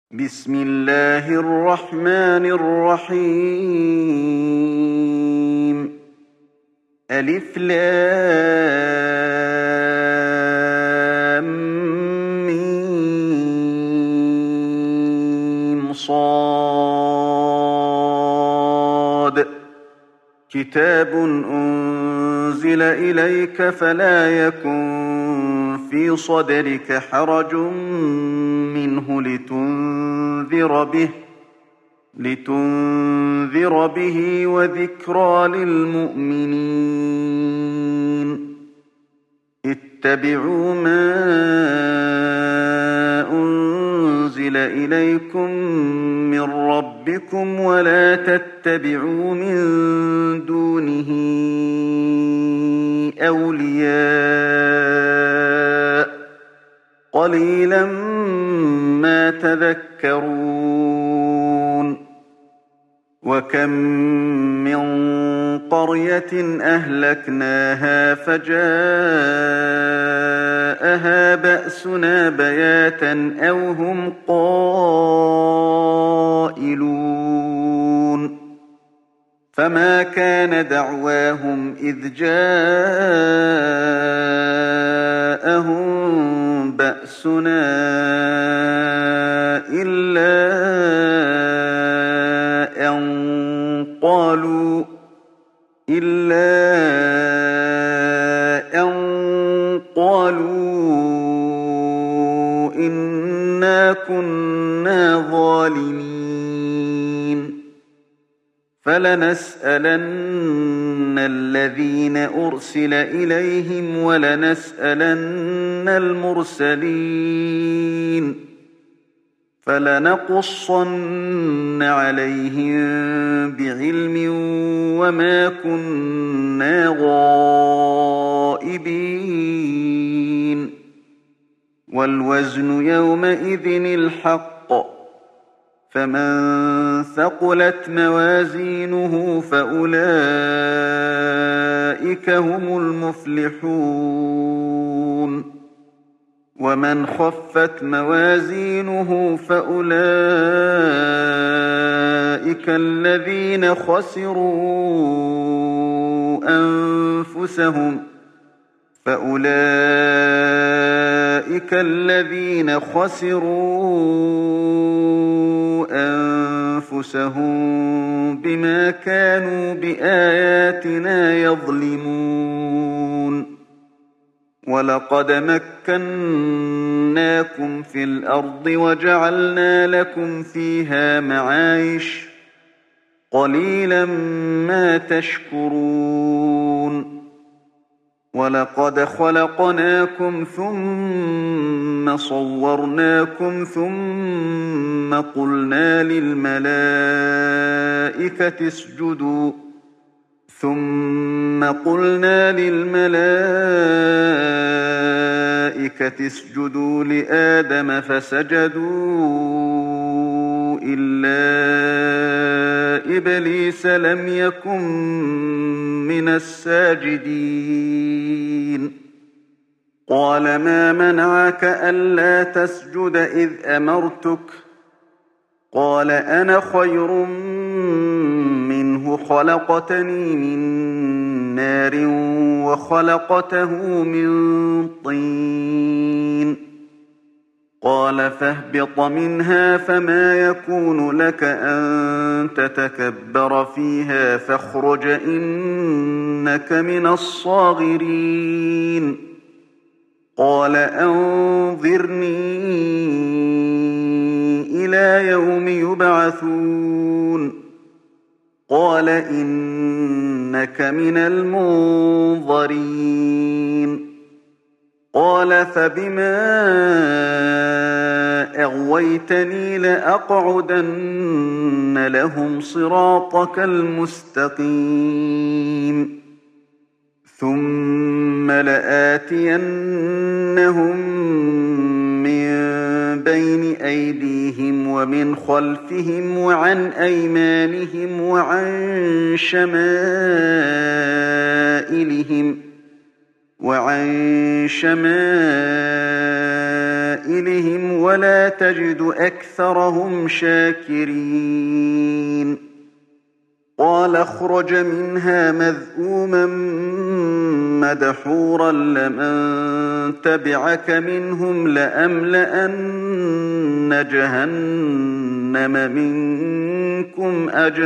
بسم الله الرحمن الرحيم. ألف لام ميم صاد. كتاب أنزل إليك فلا يكن في صدرك حرج منه لتنذر به وذكرى للمؤمنين. اتبعوا ما أنزل إليكم من ربكم ولا تتبعوا من دونه أولياء قليلا ما تذكرون. وكم من قرية أهلكناها فجاءها بأسنا بياتا أو هم قائلون. فما كان دعواهم إذ جاءهم بأسنا إلا أن قالوا إنا كنا ظالمين. فلنسألن الذين أرسل إليهم ولنسألن المرسلين. فلنقصن عليهم بعلم وما كنا غائبين. والوزن يومئذ الحق. فمن ثقلت موازينه فأولئك هم المفلحون. ومن خفت موازينه فأولئك الذين خسروا أنفسهم بما كانوا بآياتنا يظلمون. ولقد مكناكم في الأرض وجعلنا لكم فيها معايش قليلا ما تشكرون. ولقد خلقناكم ثم صورناكم ثم قلنا للملائكة اسجدوا لآدم فسجدوا إلا إبليس لم يكن من الساجدين. قال ما منعك ألا تسجد إذ أمرتك؟ قال أنا خير منه خلقتني من نار وخلقته من طين. قال فاهبط منها فما يكون لك أن تتكبر فيها فاخرج إنك من الصاغرين. قال أنظرني إلى يوم يبعثون. قال إنك من المنظرين. قال فبما أغويتني لأقعدن لهم صراطك المستقيم ثم لآتينهم من بين أيديهم ومن خلفهم وعن أيمانهم وعن شمائلهم سبيلهم ولا تجد أكثرهم شاكرين قال اخرج منها مذءوما مدحورا لمن تبعك منهم لأملأن جهنم منكم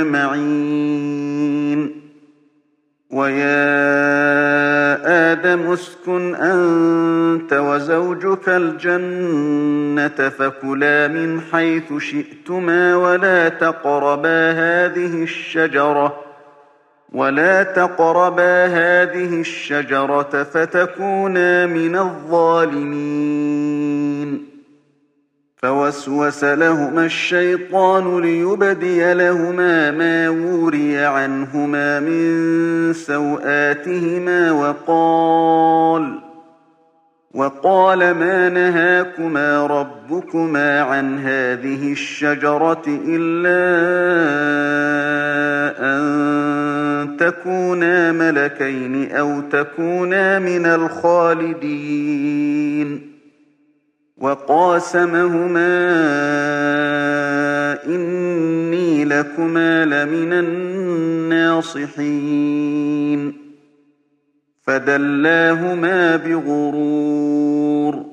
أجمعين ويا آدم اسكن أنت وزوجك الجنة فكلا من حيث شئتما ولا تقربا هذه الشجرة فتكونا من الظالمين فوسوس لهما الشيطان ليبدي لهما ما وري عنهما من سوآتهما وقال ما نهاكما ربكما عن هذه الشجرة إلا أن تكونا ملكين أو تكونا من الخالدين وقاسمهما إني لكما لمن الناصحين فدلاهما بغرور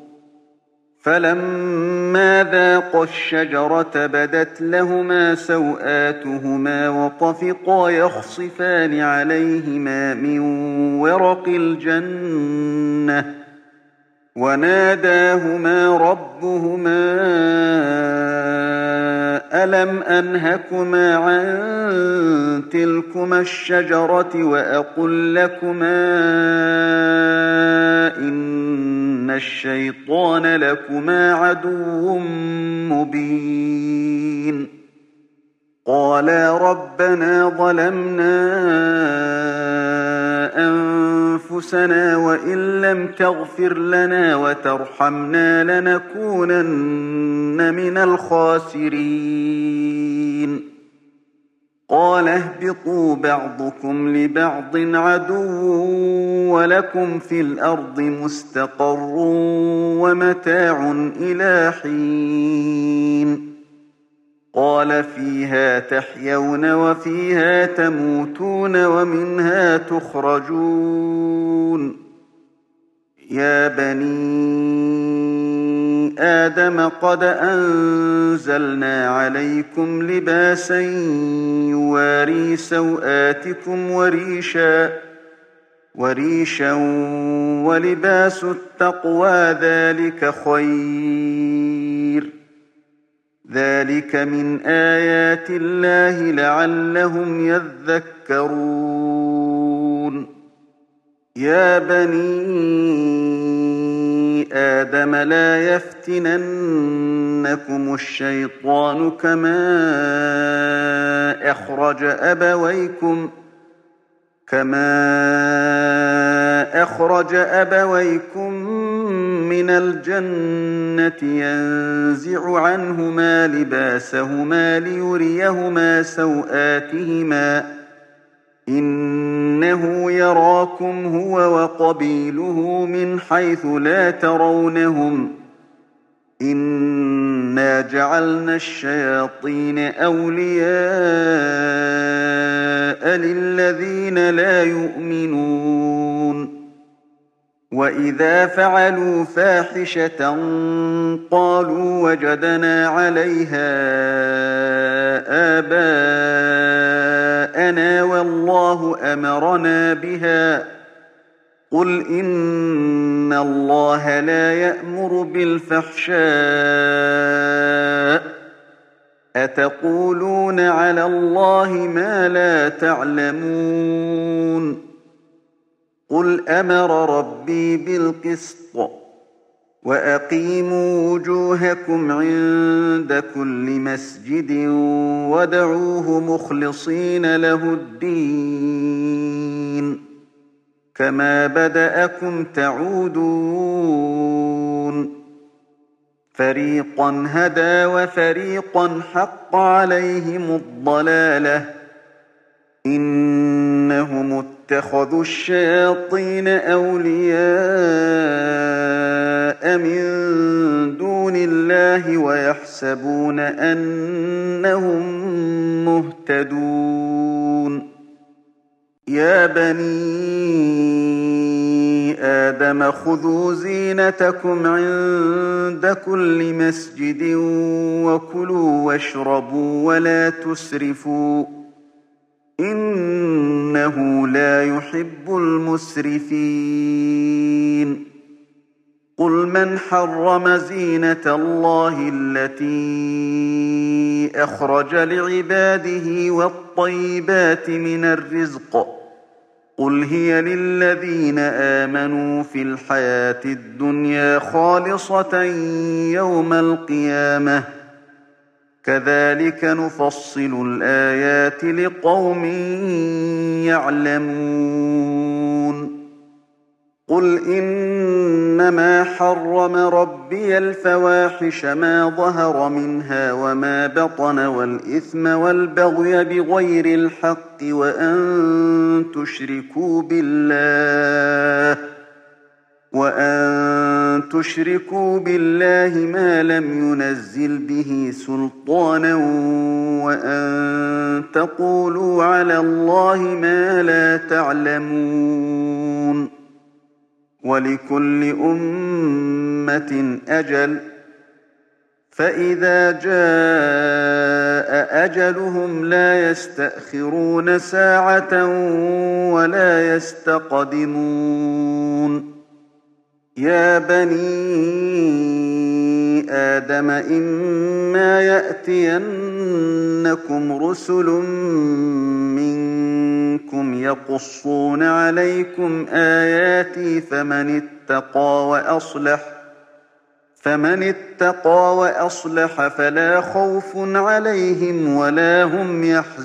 فلما ذاقا الشجرة بدت لهما سوآتهما وطفقا يخصفان عليهما من ورق الجنة وناداهما ربهما ألم أنهكما عن تلكما الشجرة وأقل لكما إن الشيطان لكما عدو مبين قالا ربنا ظلمنا أنفسنا وإن لم تغفر لنا وترحمنا لنكونن من الخاسرين قال اهبطوا بعضكم لبعض عدو ولكم في الأرض مستقر ومتاع إلى حين قال فيها تحيون وفيها تموتون ومنها تخرجون يا بني آدم قد أنزلنا عليكم لباسا يواري سوآتكم وريشا ولباس التقوى ذلك خير ذلك من آيات الله لعلهم يذكرون يا بني آدم لا يفتننكم الشيطان كما أخرج أبويكم من الجنة ينزع عنهما لباسهما ليريهما سوآتهما إنه يراكم هو وقبيله من حيث لا ترونهم إنا جعلنا الشياطين أولياء للذين لا يؤمنون وإذا فعلوا فاحشة قالوا وجدنا عليها آباءنا والله أمرنا بها قل إن الله لا يأمر بالفحشاء أتقولون على الله ما لا تعلمون قل أمر ربي بالقسط وأقيموا وجوهكم عند كل مسجد وادعوه مخلصين له الدين كما بدأكم تعودون فريقا هدى وفريقا حق عليهم الضلالة إن إنهم اتخذوا الشياطين أولياء من دون الله ويحسبون أنهم مهتدون. يا بني آدم خذوا زينتكم عند كل مسجد وكلوا واشربوا ولا تسرفوا إنه لا يحب المسرفين. قل من حرم زينة الله التي أخرج لعباده والطيبات من الرزق قل هي للذين آمنوا في الحياة الدنيا خالصة يوم القيامة كذلك نفصل الآيات لقوم يعلمون. قل إنما حرم ربي الفواحش ما ظهر منها وما بطن والإثم والبغي بغير الحق وأن تشركوا بالله ما لم ينزل به سلطانا وأن تقولوا على الله ما لا تعلمون. ولكل أمة أجل فإذا جاء أجلهم لا يستأخرون ساعة ولا يستقدمون. يا بني آدم إما يأتينكم رسل منكم يقصون عليكم آياتي فمن اتقى وأصلح فلا خوف عليهم ولا هم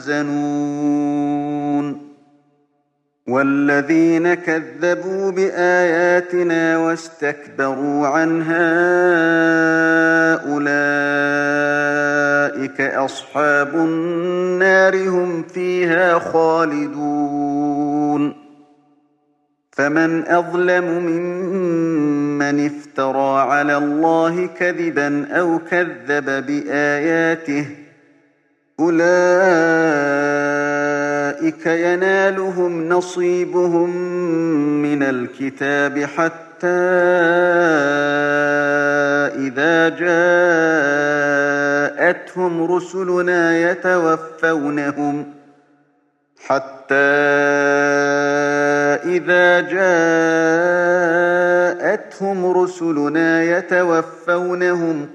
يحزنون. والذين كذبوا بآياتنا واستكبروا عنها أولئك أصحاب النار هم فيها خالدون. فمن أظلم ممن افترى على الله كذبا أو كذب بآياته أولئك ينالهم نصيبهم من الكتاب حتى إذا جاءتهم رسلنا يتوفونهم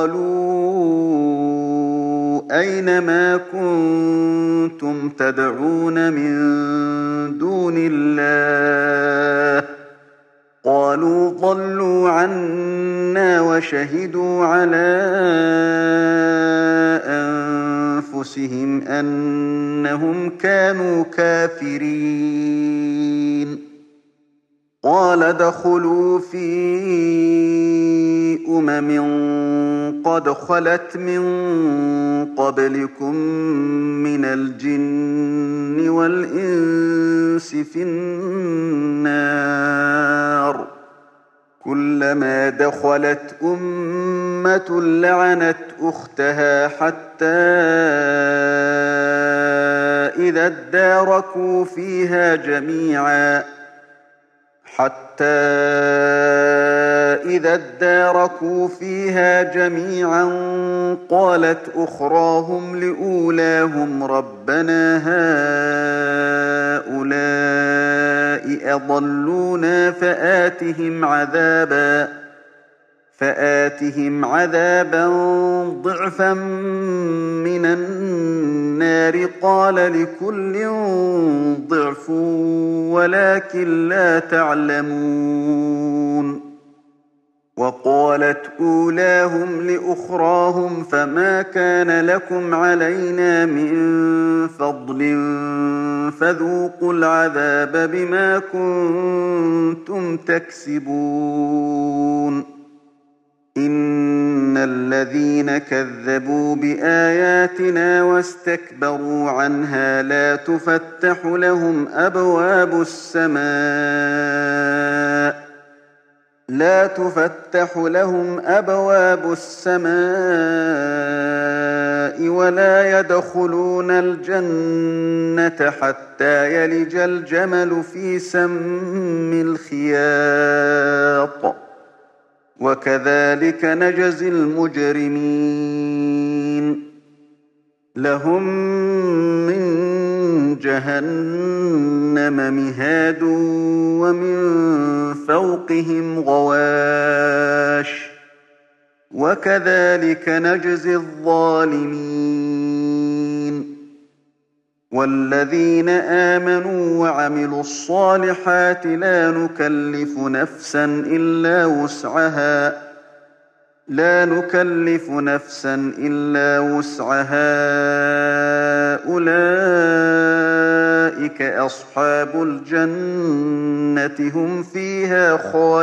قالوا أين ما كنتم تدعون من دون الله قالوا ضلوا عنا وشهدوا على أنفسهم أنهم كانوا كافرين. قال ادخلوا في قد خلت من قبلكم من الجن والإنس في النار كلما دخلت أمة لعنت أختها حتى إذا اداركوا فيها جميعا قالت أخراهم لأولاهم ربنا هؤلاء أضلونا فآتهم عذابا ضعفا من النار قال لكل ضعف ولكن لا تعلمون. وقالت أولاهم لأخراهم فما كان لكم علينا من فضل فذوقوا العذاب بما كنتم تكسبون. إن الذين كذبوا بآياتنا واستكبروا عنها لا تفتح لهم أبواب السماء ولا يدخلون الجنة حتى يلج الجمل في سم الخياط وكذلك نجزي المجرمين لهم من جهنم مهاد ومن فوقهم غواش وكذلك نجزي الظالمين والذين آمنوا وعملوا الصالحات لا نكلف نفسا إلا وسعها أولئك أصحاب الجنة هم فيها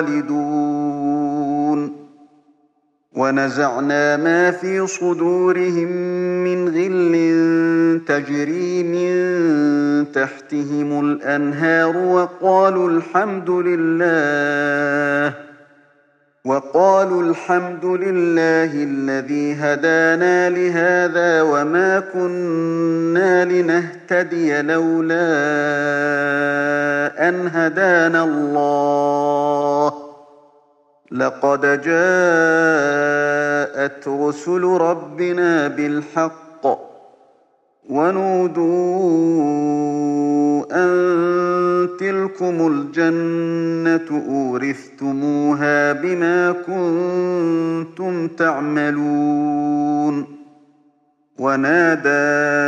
خالدون ونزعنا ما في صدورهم من غل تجري من تحتهم الأنهار وقالوا الحمد لله الذي هدانا لهذا وما كنا لنهتدي لولا أن هدانا الله لقد جاءت رسل ربنا بالحق ونودوا أن تلكم الجنة أورثتموها بما كنتم تعملون ونادى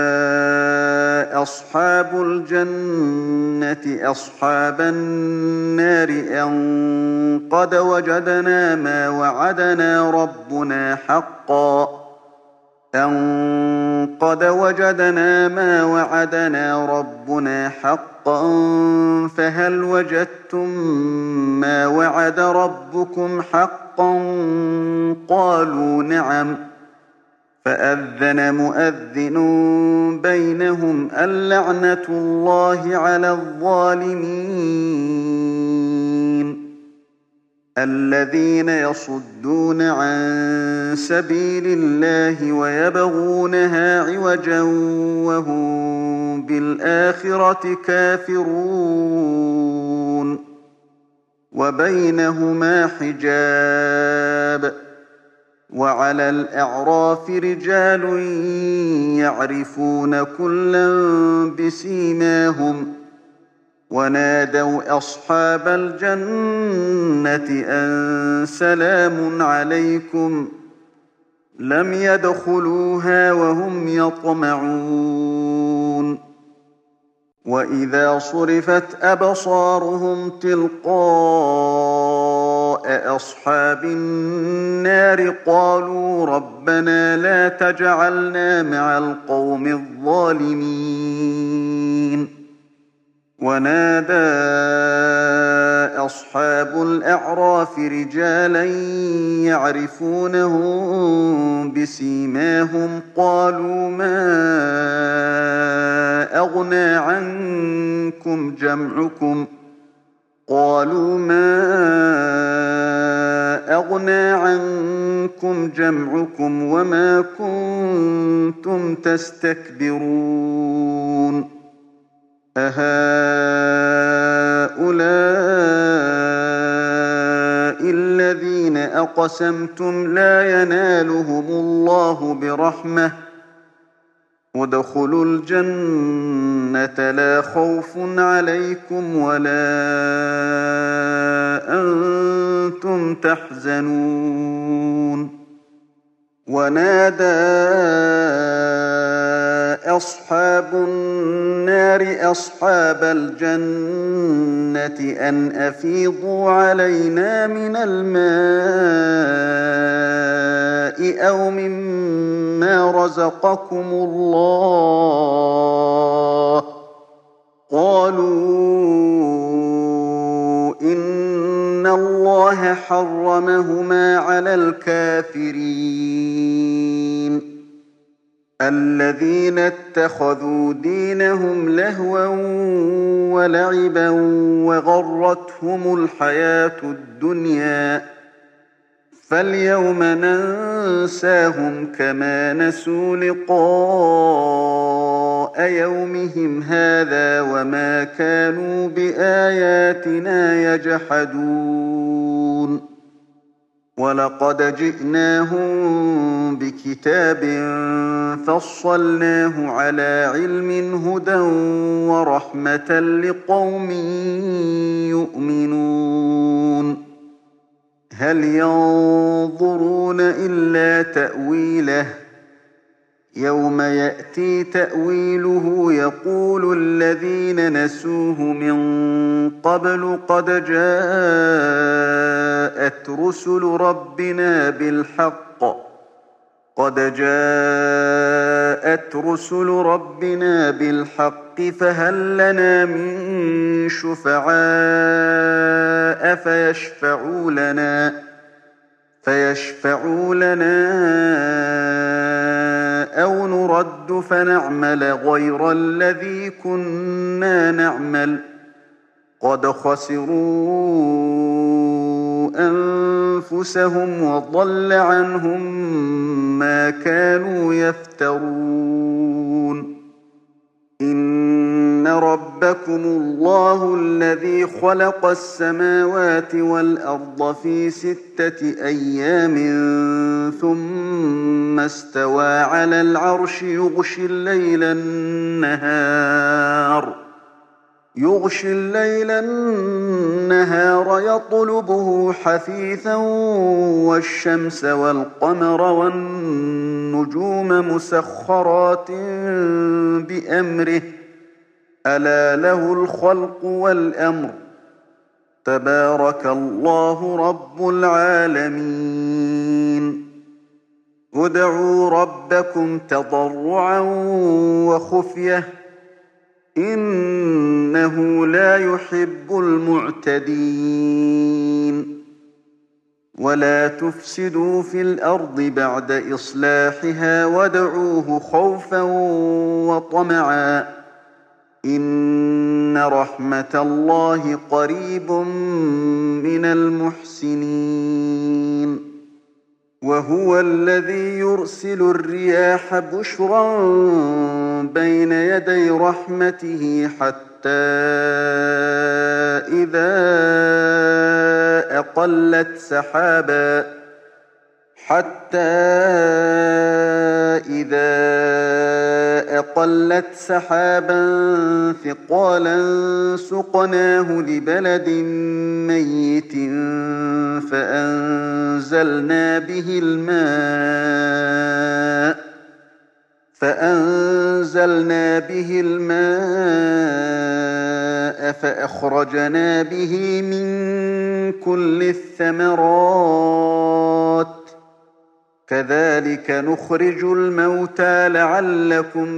أصحاب الجنة أصحاب النار أن قد وجدنا ما وعدنا ربنا حقا فهل وجدتم ما وعد ربكم حقا قالوا نعم فأذن مؤذن بينهم اللعنة الله على الظالمين الذين يصدون عن سبيل الله ويبغونها عوجا وهم بالآخرة كافرون وبينهما حجاب وعلى الأعراف رجال يعرفون كلا بسيماهم ونادوا أصحاب الجنة أن سلام عليكم لم يدخلوها وهم يطمعون وإذا صرفت أبصارهم تلقاء أصحاب النار قالوا ربنا لا تجعلنا مع القوم الظالمين ونادى أصحاب الأعراف رجالا يعرفونهم بسيماهم قالوا ما أغنى عنكم جمعكم وما كنتم تستكبرون أهؤلاء الذين أقسمتم لا ينالهم الله برحمة ادخلوا الجنة لا خوف عليكم ولا أنتم تحزنون ونادى أصحاب النار أصحاب الجنة أن أفيضوا علينا من الماء أو مما رزقكم الله قالوا إن الله الله حرمهما على الكافرين الذين اتخذوا دينهم لهوا ولعبا وغرتهم الحياة الدنيا فاليوم ننساهم كما نسوا لقاء يومهم هذا وما كانوا بآياتنا يجحدون ولقد جئناهم بكتاب فصلناه على علم هدى ورحمة لقوم يؤمنون هل ينظرون إلا تأويله يوم يأتي تأويله يقول الذين نسوه من قبل قد جاءت رسل ربنا بالحق فهل لنا من شفعاء فيشفعوا لنا أو نرد فنعمل غير الذي كنا نعمل قد خسروا أنفسهم وضل عنهم ما كانوا يفترون إن ربكم الله الذي خلق السماوات والأرض في 6 أيام ثم استوى على العرش يغشي الليل النهار يطلبه حثيثا والشمس والقمر والنجوم مسخرات بأمره ألا له الخلق والأمر تبارك الله رب العالمين ادعوا ربكم تضرعا وخفية إنه لا يحب المعتدين ولا تفسدوا في الأرض بعد إصلاحها وادعوه خوفا وطمعا إن رحمة الله قريب من المحسنين وهو الذي يرسل الرياح بشرا بين يدي رحمته حتى إذا أقلت سحابا ثقالا سقناه لبلد ميت فأنزلنا به الماء فأخرجنا به من كل الثمرات كذلك نخرج الموتى لعلكم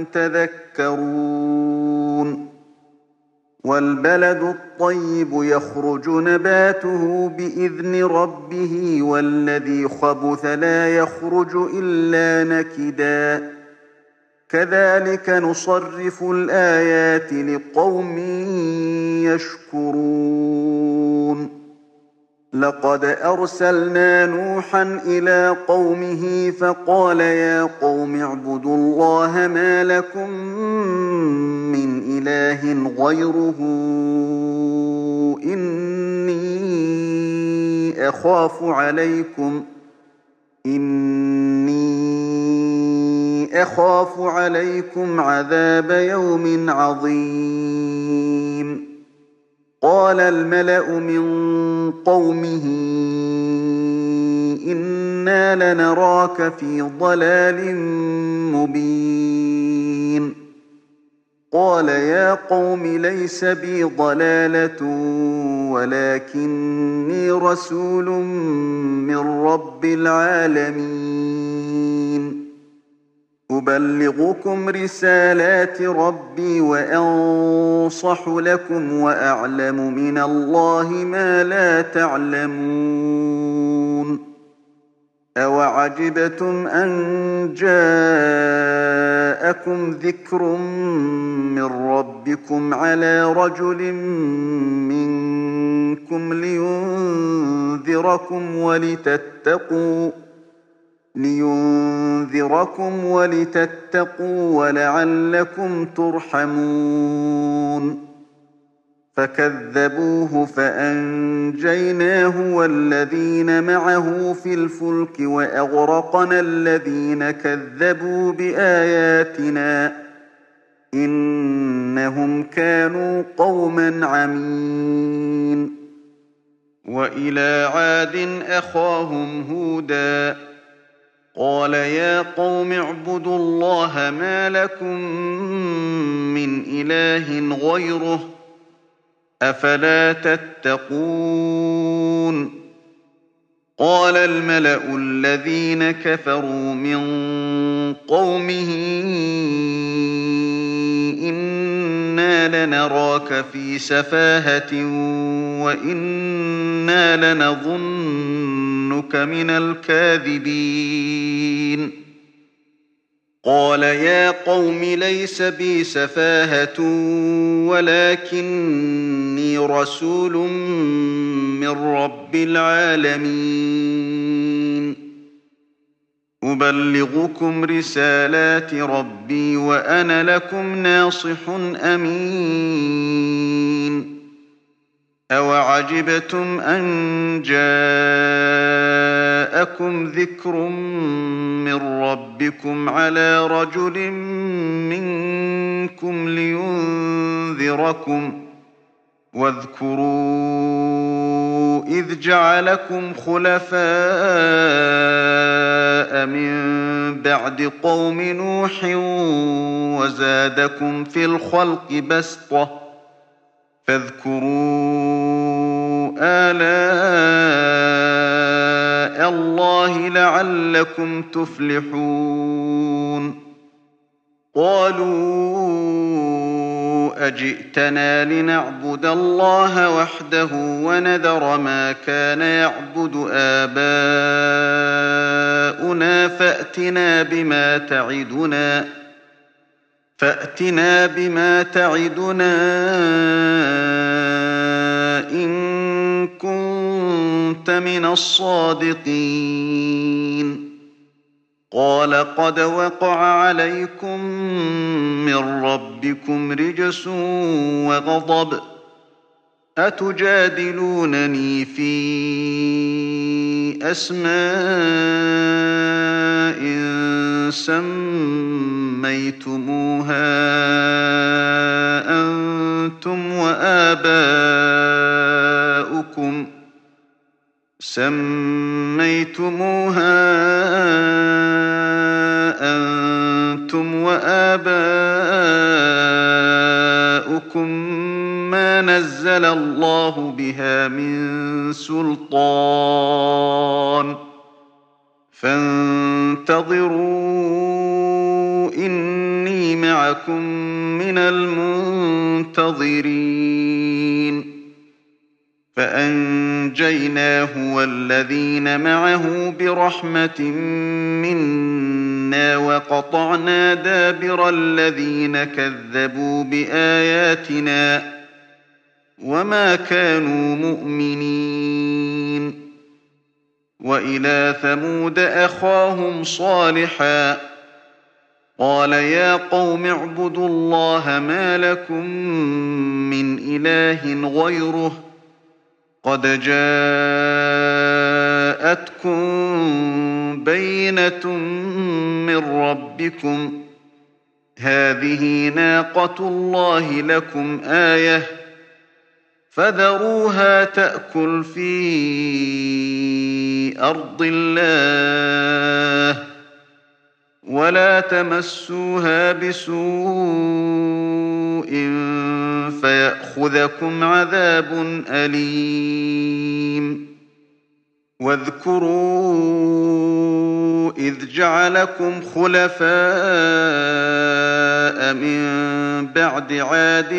تذكرون والبلد الطيب يخرج نباته بإذن ربه والذي خبث لا يخرج إلا نكدا كذلك نصرف الآيات لقوم يشكرون لقد أرسلنا نوحا إلى قومه فقال يا قوم اعبدوا الله ما لكم من إله غيره إني أخاف عليكم عذاب يوم عظيم قال الملأ من قومه إنا لنراك في ضلال مبين قال يا قوم ليس بي ضلالة ولكني رسول من رب العالمين أبلغكم رسالات ربي وأنصح لكم وأعلم من الله ما لا تعلمون أوعجبتم أن جاءكم ذكر من ربكم على رجل منكم لينذركم ولتتقوا ولعلكم ترحمون فكذبوه فأنجيناه والذين معه في الفلك وأغرقنا الذين كذبوا بآياتنا إنهم كانوا قوما عمين وإلى عاد أخاهم هودا قال يا قوم اعبدوا الله ما لكم من إله غيره أفلا تتقون قال الملأ الذين كفروا من قومه إنا لنراك في سفاهة وإنا لنظنك من الكاذبين قال يا قوم ليس بي سفاهة ولكني رسول من رب العالمين أبلغكم رسالات ربي وأنا لكم ناصح أمين أوعجبتم أن جاءكم ذكر من ربكم على رجل منكم لينذركم واذكروا إذ جعلكم خلفاء من بعد قوم نوح وزادكم في الخلق بسطة فاذكروا آلاء الله لعلكم تفلحون قالوا أجئتنا لنعبد الله وحده ونذر ما كان يعبد آباؤنا فأتنا بما تعدنا إن كنت من الصادقين قال قد وقع عليكم من ربكم رجس وغضب أتجادلونني في أسماء سميتموها أنتم وآباؤكم ما نزل الله بها من سلطان فانتظروا إني معكم من المنتظرين فأنجيناه والذين معه برحمة منا وقطعنا دابر الذين كذبوا بآياتنا وما كانوا مؤمنين وإلى ثمود أخاهم صالحا قال يا قوم اعبدوا الله ما لكم من إله غيره قد جاءتكم بينة من ربكم هذه ناقة الله لكم آية فذروها تأكل في أرض الله ولا تمسوها بسوء فيأخذكم عذاب أليم واذكروا إذ جعلكم خلفاء من بعد عاد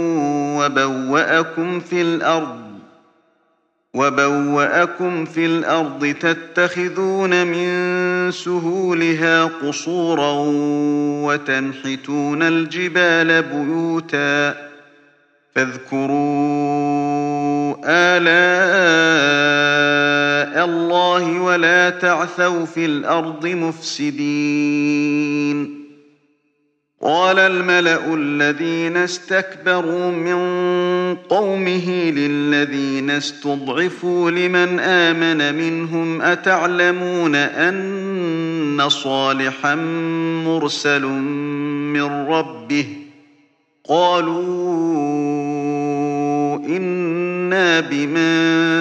وبوأكم في الأرض تتخذون من سهولها قصورا وتنحتون الجبال بيوتا فاذكروا آلاء الله ولا تعثوا في الأرض مفسدين قال الملأ الذين استكبروا من قومه للذين استضعفوا لمن آمن منهم أتعلمون أن صالحا مرسل من ربه قالوا إنا بما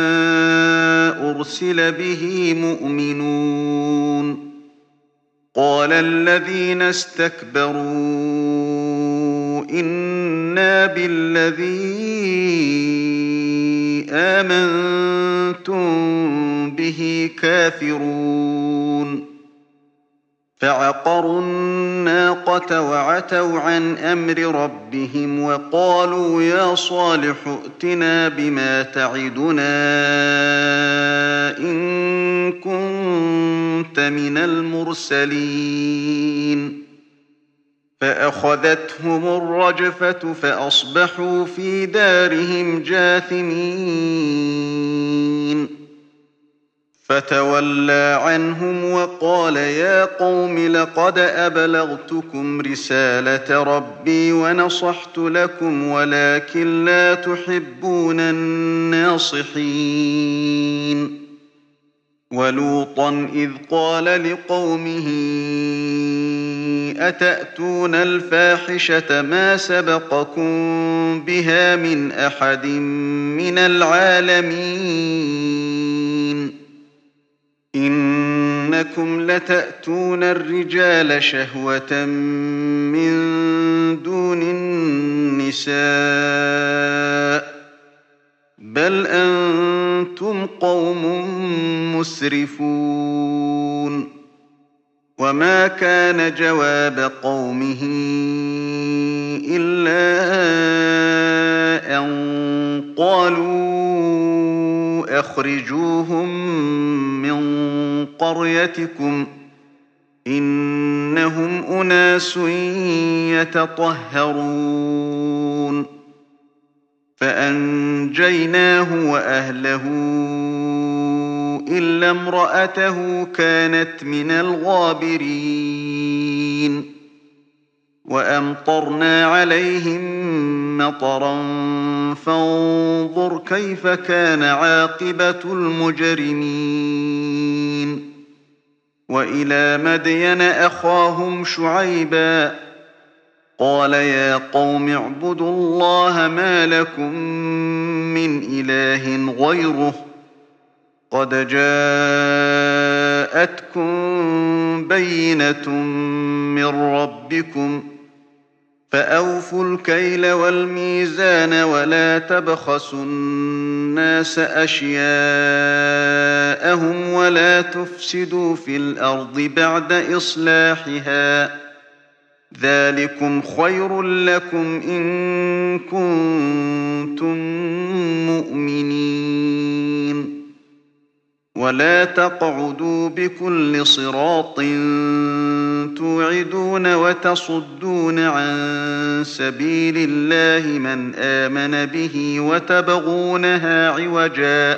أرسل به مؤمنون قال الذين استكبروا إنا بالذي آمنتم به كافرون فعقروا الناقة وعتوا عن أمر ربهم وقالوا يا صالح ائتنا بما تعدنا إن كنت من المرسلين فأخذتهم الرجفة فأصبحوا في دارهم جاثمين فتولى عنهم وقال يا قوم لقد أبلغتكم رسالة ربي ونصحت لكم ولكن لا تحبون الناصحين ولوطا إذ قال لقومه أتأتون الفاحشة ما سبقكم بها من أحد من العالمين إنكم لتأتون الرجال شهوة من دون النساء بل أنتم قوم مسرفون وما كان جواب قومه إلا أن قالوا أخرجوهم من قريتكم إنهم أناس يتطهرون فأنجيناه وأهله إلا امرأته كانت من الغابرين وأمطرنا عليهم مطرا فانظر كيف كان عاقبة المجرمين وإلى مدين أخاهم شعيبا قال يا قوم اعبدوا الله ما لكم من إله غيره قد جاءتكم بينة من ربكم فأوفوا الكيل والميزان ولا تبخسوا الناس أشياءهم ولا تفسدوا في الأرض بعد إصلاحها ذلكم خير لكم إن كنتم مؤمنين ولا تقعدوا بكل صراط توعدون وتصدون عن سبيل الله من آمن به وتبغونها عوجا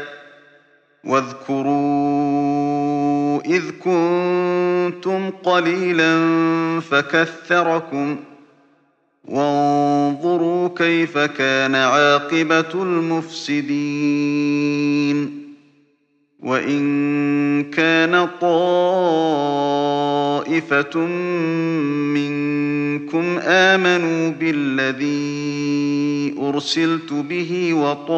واذكروا إذ كنتم قليلا فكثركم وانظروا كيف كان عاقبة المفسدين وإن كان طائفة منكم آمنوا بالذي أرسلت به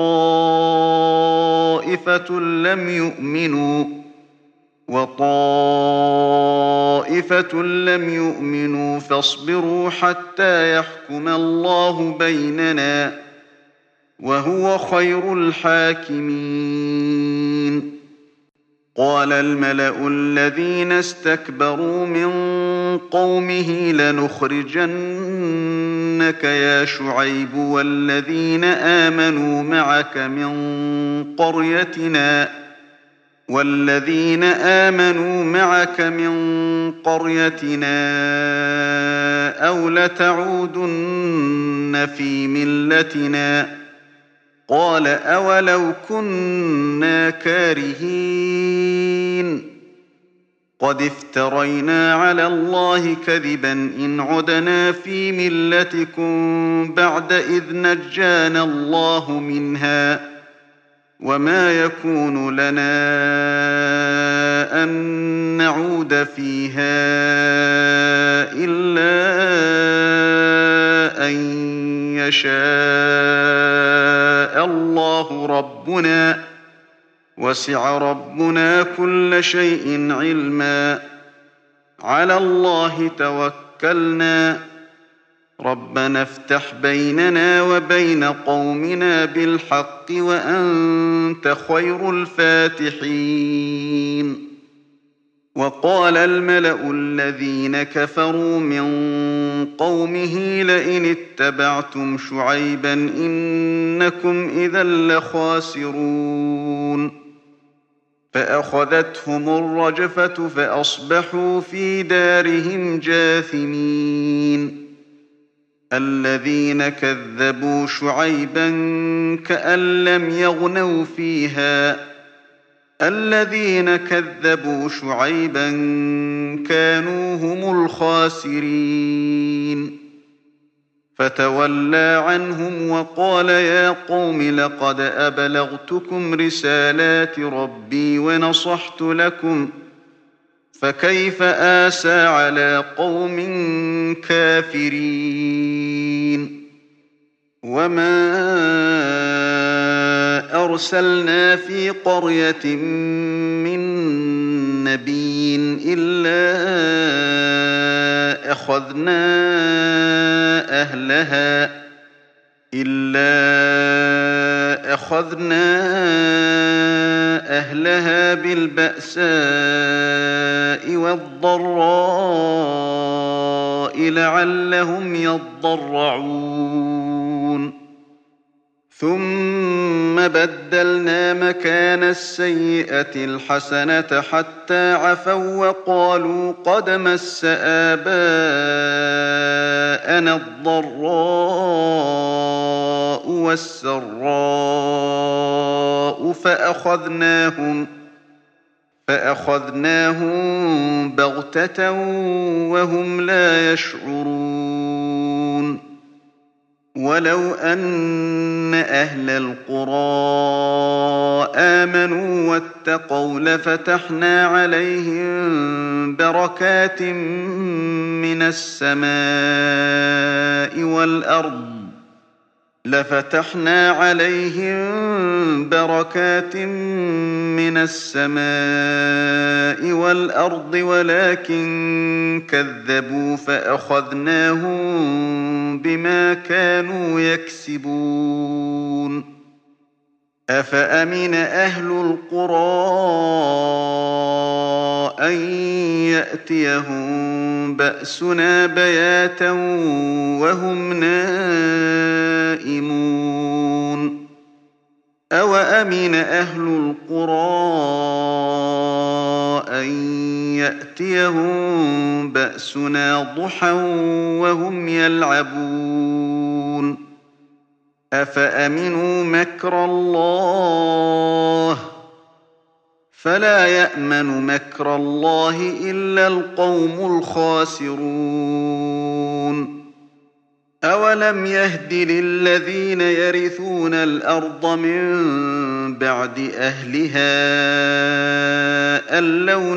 وطائفة لم يؤمنوا فاصبروا حتى يحكم الله بيننا وهو خير الحاكمين قال الملأ الذين استكبروا من قومه لنخرجنك يا شعيب والذين آمنوا معك من قريتنا أو لتعودن في ملتنا قال أولو كنا كارهين قد افترينا على الله كذبا إن عدنا في ملتكم بعد إذ نجانا الله منها وما يكون لنا أن نعود فيها إلا أن يشاء الله ربنا وسع ربنا كل شيء علما على الله توكلنا ربنا افتح بيننا وبين قومنا بالحق وأنت خير الفاتحين وقال الملأ الذين كفروا من قومه لئن اتبعتم شعيبا إنكم إذا لخاسرون فأخذتهم الرجفة فأصبحوا في دارهم جاثمين الذين كذبوا شعيبا كأن لم يغنوا فيها الذين كذبوا شعيبا كانوا هم الخاسرين فتولى عنهم وقال يا قوم لقد أبلغتكم رسالات ربي ونصحت لكم فكيف آسى على قوم كافرين وما أرسلنا في قرية من نبي إلا أخذنا أهلها بالبأساء والضراء لعلهم يضرعون ثم بدلنا مكان السيئة الحسنة حتى عفوا وقالوا قد مس آباءنا الضراء والسراء فأخذناهم بغتة وهم لا يشعرون ولو أن أهل القرى آمنوا واتقوا لفتحنا عليهم بركات من السماء والأرض ولكن كذبوا فأخذناهم بما كانوا يكسبون أفأمن أهل القرى أن يأتيهم بأسنا بياتا وهم نائمون أوأمن أهل القرى أن يأتيهم بأسنا ضحى وهم يلعبون أفأمنوا مكر الله فلا يأمن مكر الله إلا القوم الخاسرون أولم يهد للذين يرثون الأرض من بعد أهلها أن لو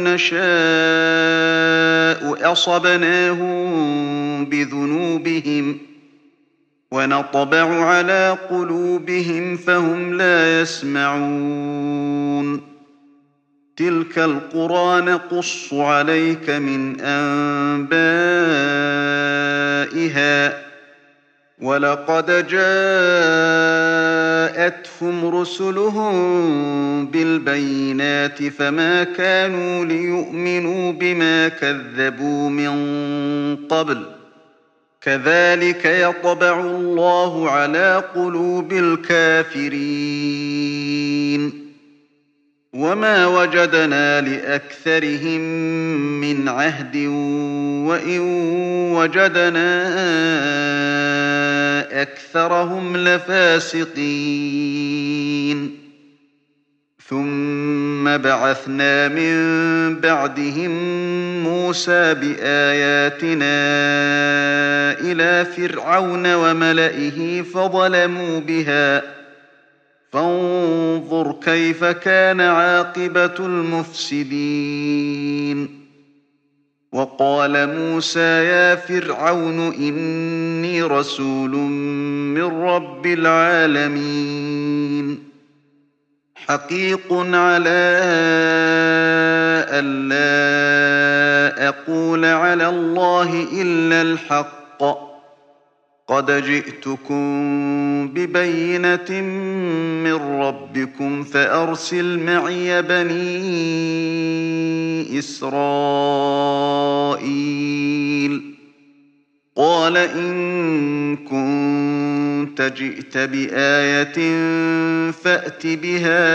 نشاء أصبناهم بذنوبهم ونطبع على قلوبهم فهم لا يسمعون تلك القرى نقص عليك من أنبائها ولقد جاءهم جاءتهم رسلهم بالبينات فما كانوا ليؤمنوا بما كذبوا من قبل كذلك يطبع الله على قلوب الكافرين وما وجدنا لأكثرهم من عهد وإن وجدنا أكثرهم لفاسقين ثم بعثنا من بعدهم موسى بآياتنا إلى فرعون وملئه فظلموا بها فانظر كيف كان عاقبة المفسدين وقال موسى يا فرعون إني رسول من رب العالمين حقيق على ألا أقول على الله إلا الحق قد جئتكم ببينة من ربكم فأرسل معي بني إسرائيل قال إن كنت جئت بآية فأت بها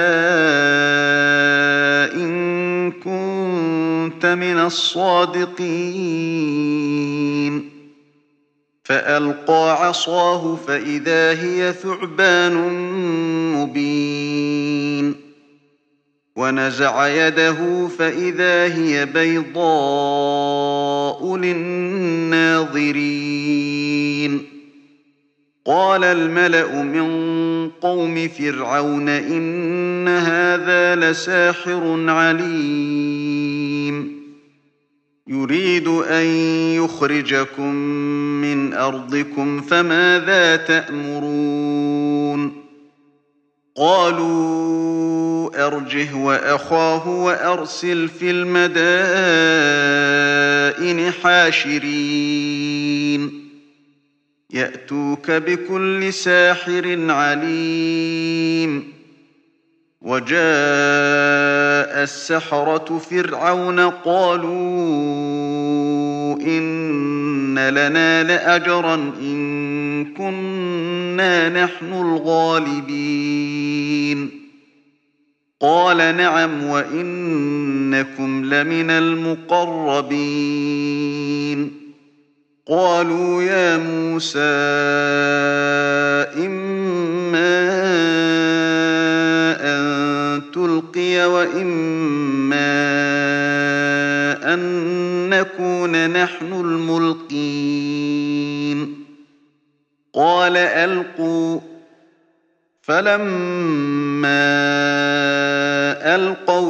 إن كنت من الصادقين فألقى عصاه فإذا هي ثعبان مبين ونزع يده فإذا هي بيضاء للناظرين قال الملأ من قوم فرعون إن هذا لساحر عليم يريد أن يخرجكم من أرضكم فماذا تأمرون قالوا أرجه وأخاه وأرسل في المدائن حاشرين يأتوك بكل ساحر عليم وجاء السحرة فرعون قالوا إن لنا لأجرا إن كنا نحن الغالبين قال نعم وإنكم لمن المقربين قالوا يا موسى إما أن تلقي وإما أن نكون نحن الملقين قال ألقوا فلما ألقوا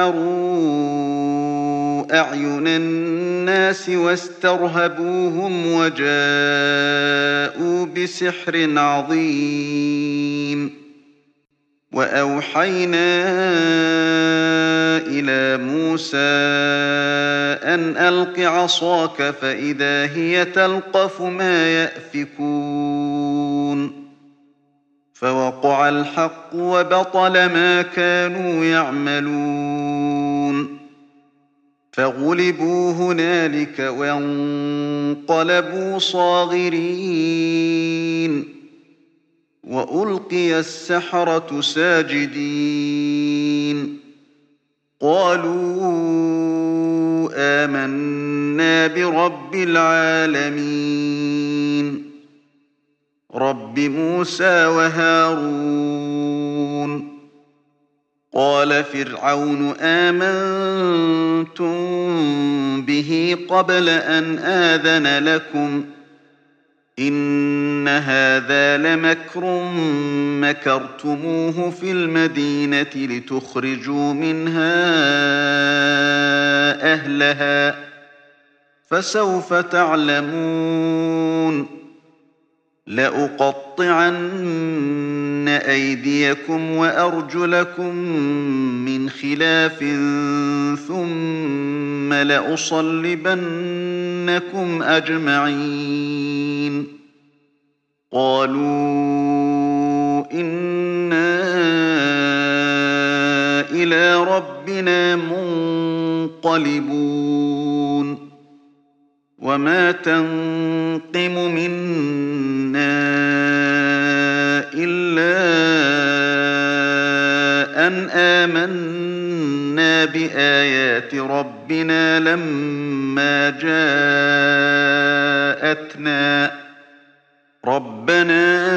سحروا أعين الناس واسترهبوهم وجاءوا بسحر عظيم وأوحينا إلى موسى أن ألق عصاك فإذا هي تلقف ما يأفكون فوقع الحق وبطل ما كانوا يعملون فغلبوا هنالك وانقلبوا صاغرين وألقي السحرة ساجدين قالوا آمنا برب العالمين رب موسى وهارون قال فرعون آمنتم به قبل أن آذن لكم إن هذا لمكر مكرتموه في المدينة لتخرجوا منها أهلها فسوف تعلمون لأقطعن أيديكم وأرجلكم من خلاف ثم لأصلبنكم أجمعين قالوا إلى ربنا منقلبون وما تنقم منا إلا أن آمنا بآيات ربنا لما جاءتنا ربنا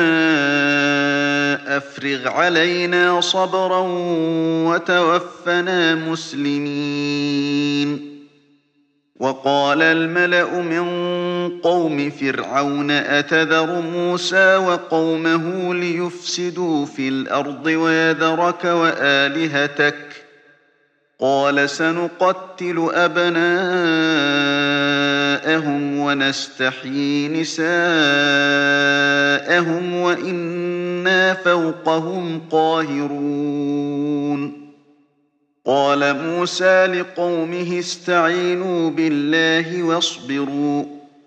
أفرغ علينا صبرا وتوفنا مسلمين وقال الملأ من قوم فرعون أتذر موسى وقومه ليفسدوا في الأرض ويذرك وآلهتك قال سنقتل أبناءهم ونستحيي نساءهم وإنا فوقهم قاهرون قال موسى لقومه استعينوا بالله واصبروا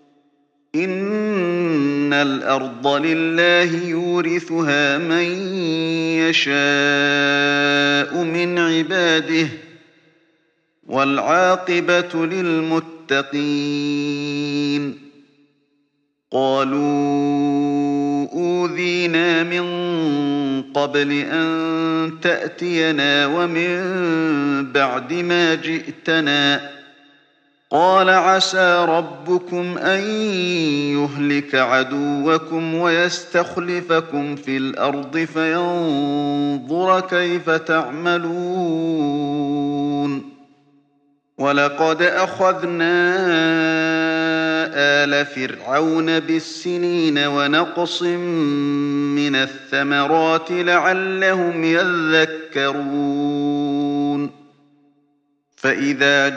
إن الأرض لله يورثها من يشاء من عباده والعاقبة للمتقين قالوا أوذينا من قبل أن تأتينا ومن بعد ما جئتنا قال عسى ربكم أن يهلك عدوكم ويستخلفكم في الأرض فينظر كيف تعملون ولقد أخذنا آل فرعون بالسنين ونقص من الثمرات لعلهم يذكرون فإذا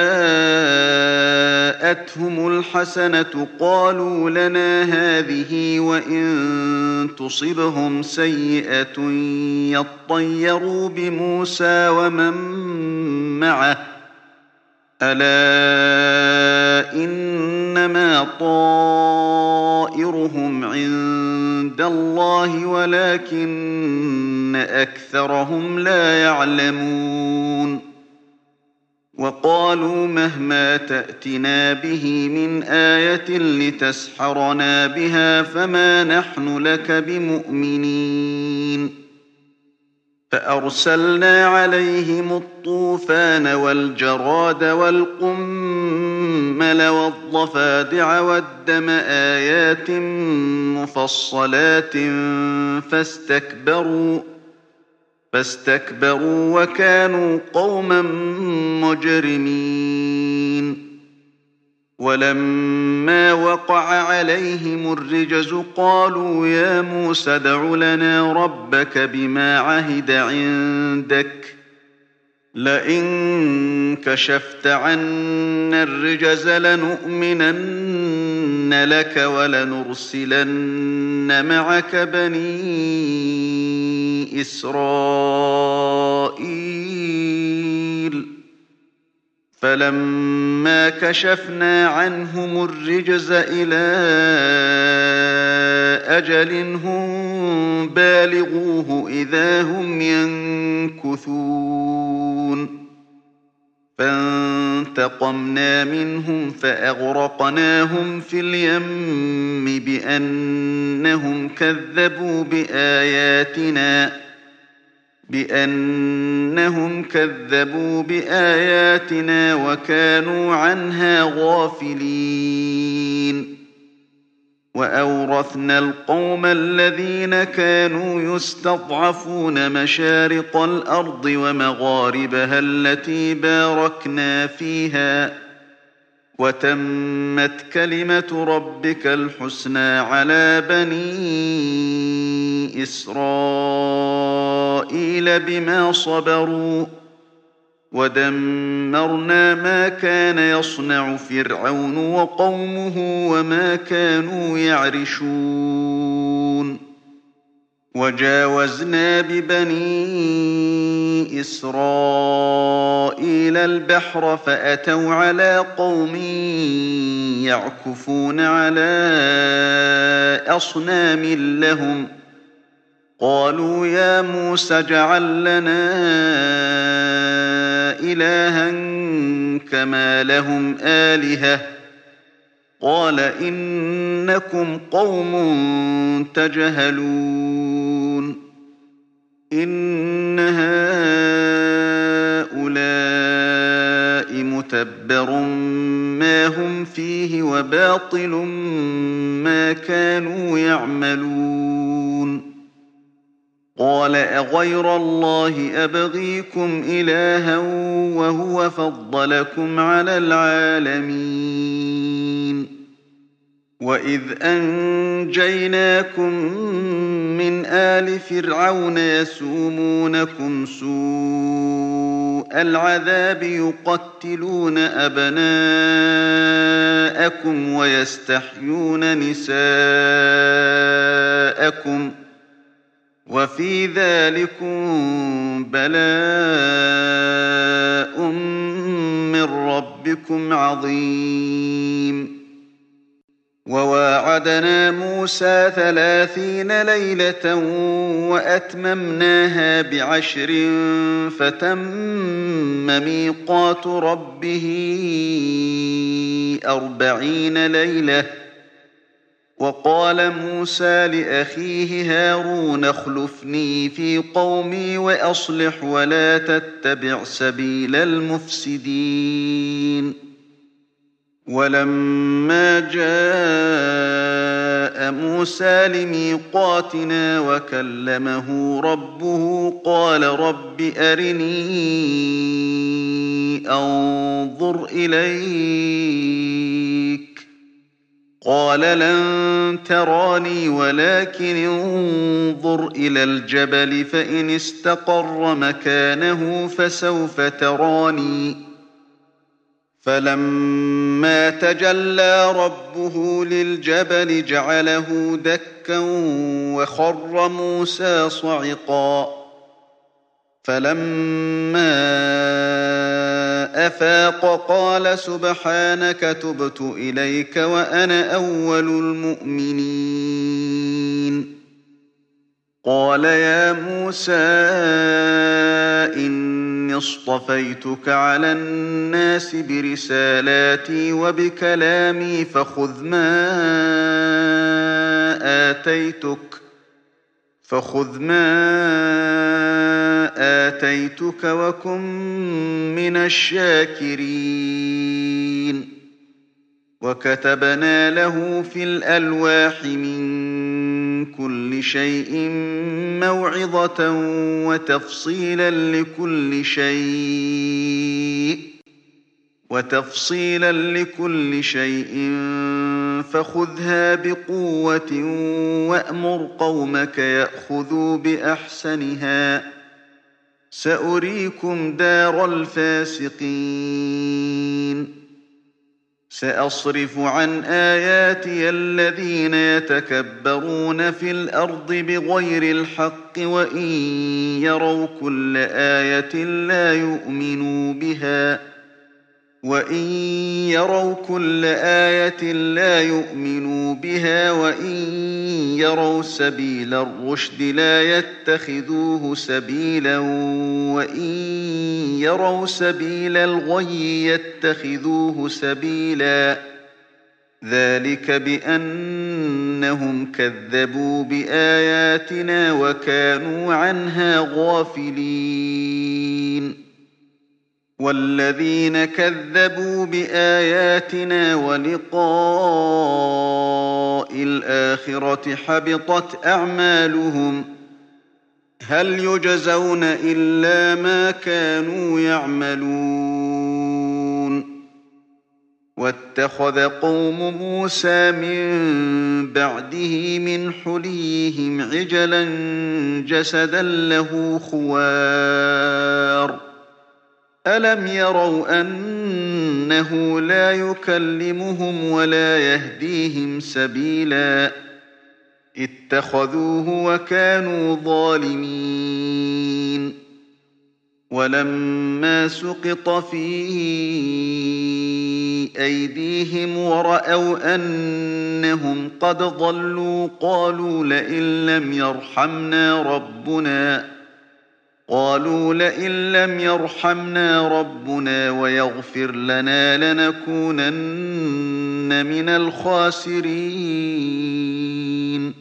جاءتهم الحسنة قالوا لنا هذه وإن تصبهم سيئة يطيروا بموسى ومن معه ألا إنما طائرهم عند الله ولكن أكثرهم لا يعلمون وقالوا مهما تأتنا به من آية لتسحرنا بها فما نحن لك بمؤمنين فأرسلنا عليهم الطوفان والجراد والقمل والضفادع والدم آيات مفصلات فاستكبروا وكانوا قوما مجرمين ولما وقع عليهم الرجز قالوا يا موسى ادع لنا ربك بما عهد عندك لئن كشفت عنا الرجز لنؤمنن لك ولنرسلن معك بني إسرائيل فلما كشفنا عنهم الرجز إلى أجل هم بالغوه إذا هم ينكثون فانتقمنا منهم فأغرقناهم في اليم بأنهم كذبوا بآياتنا وكانوا عنها غافلين وأورثنا القوم الذين كانوا يستضعفون مشارق الأرض ومغاربها التي باركنا فيها وتمت كلمة ربك الحسنى على بني إسرائيل بما صبروا ودمرنا ما كان يصنع فرعون وقومه وما كانوا يعرشون وجاوزنا ببني إسرائيل البحر فأتوا على قوم يعكفون على أصنام لهم قالوا يا موسى اجعل لنا إلها كما لهم آلهة قال إنكم قوم تجهلون إن هؤلاء متبر ما هم فيه وباطل ما كانوا يعملون قال أغير الله أبغيكم إلها وهو فضلكم على العالمين وإذ أنجيناكم من آل فرعون يسومونكم سوء العذاب يقتلون أبناءكم ويستحيون نساءكم وفي ذلكم بلاء من ربكم عظيم وواعدنا موسى 30 ليلة وأتممناها ب10 فتم ميقات ربه 40 ليلة وقال موسى لأخيه هارون اخلفني في قومي وأصلح ولا تتبع سبيل المفسدين ولما جاء موسى لميقاتنا وكلمه ربه قال رب أرني أنظر إليك قال لن تراني ولكن انظر إلى الجبل فإن استقر مكانه فسوف تراني فلما تجلى ربه للجبل جعله دكا وخر موسى صعقا فلما أفاق قال سبحانك تبت إليك وأنا أول المؤمنين قال يا موسى إني اصطفيتك على الناس برسالاتي وبكلامي فخذ ما آتيتك وكن من الشاكرين وكتبنا له في الألواح من كل شيء موعظة وتفصيلا لكل شيء فخذها بقوة وأمر قومك يأخذوا بأحسنها سأريكم دار الفاسقين سأصرف عن آياتي الذين يتكبرون في الأرض بغير الحق وإن يروا كل آية لا يؤمنوا بها وإن يروا سبيل الرشد لا يتخذوه سبيلا وإن يروا سبيل الغي يتخذوه سبيلا ذلك بأنهم كذبوا بآياتنا وكانوا عنها غافلين والذين كذبوا بآياتنا ولقاء الآخرة حبطت أعمالهم هل يجزون إلا ما كانوا يعملون واتخذ قوم موسى من بعده من حليهم عجلا جسدا له خوار ألم يروا أنه لا يكلمهم ولا يهديهم سبيلا اتخذوه وكانوا ظالمين ولما سقط في أيديهم ورأوا أنهم قد ضلوا قالوا لئن لم يرحمنا ربنا ويغفر لنا لنكونن من الخاسرين.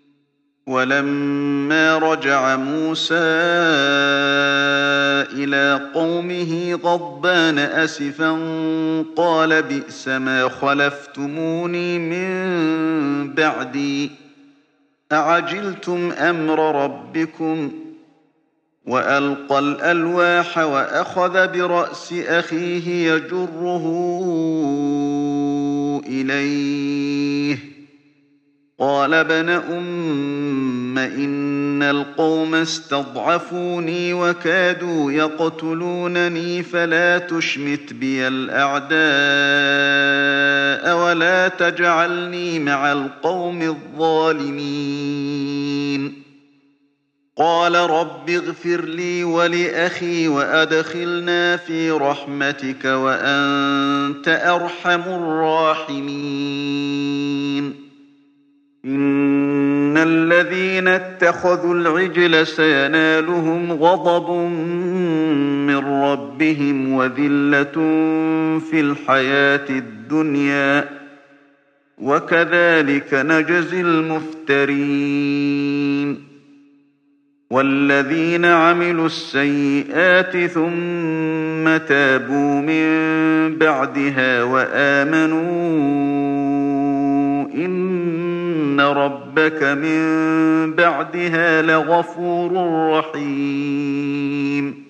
ولما رجع موسى إلى قومه غضبان أسفا قال بئس ما خلفتموني من بعدي أعجلتم أمر ربكم. وألقى الألواح وأخذ برأس أخيه يجره إليه قال ابن أم إن القوم استضعفوني وكادوا يقتلونني فلا تشمت بي الأعداء ولا تجعلني مع القوم الظالمين. قال رب اغفر لي ولأخي وأدخلنا في رحمتك وأنت أرحم الراحمين. إن الذين اتخذوا العجل سينالهم غضب من ربهم وذلة في الحياة الدنيا وكذلك نجزي المفترين. والذين عملوا السيئات ثم تابوا من بعدها وآمنوا إن ربك من بعدها لغفور رحيم.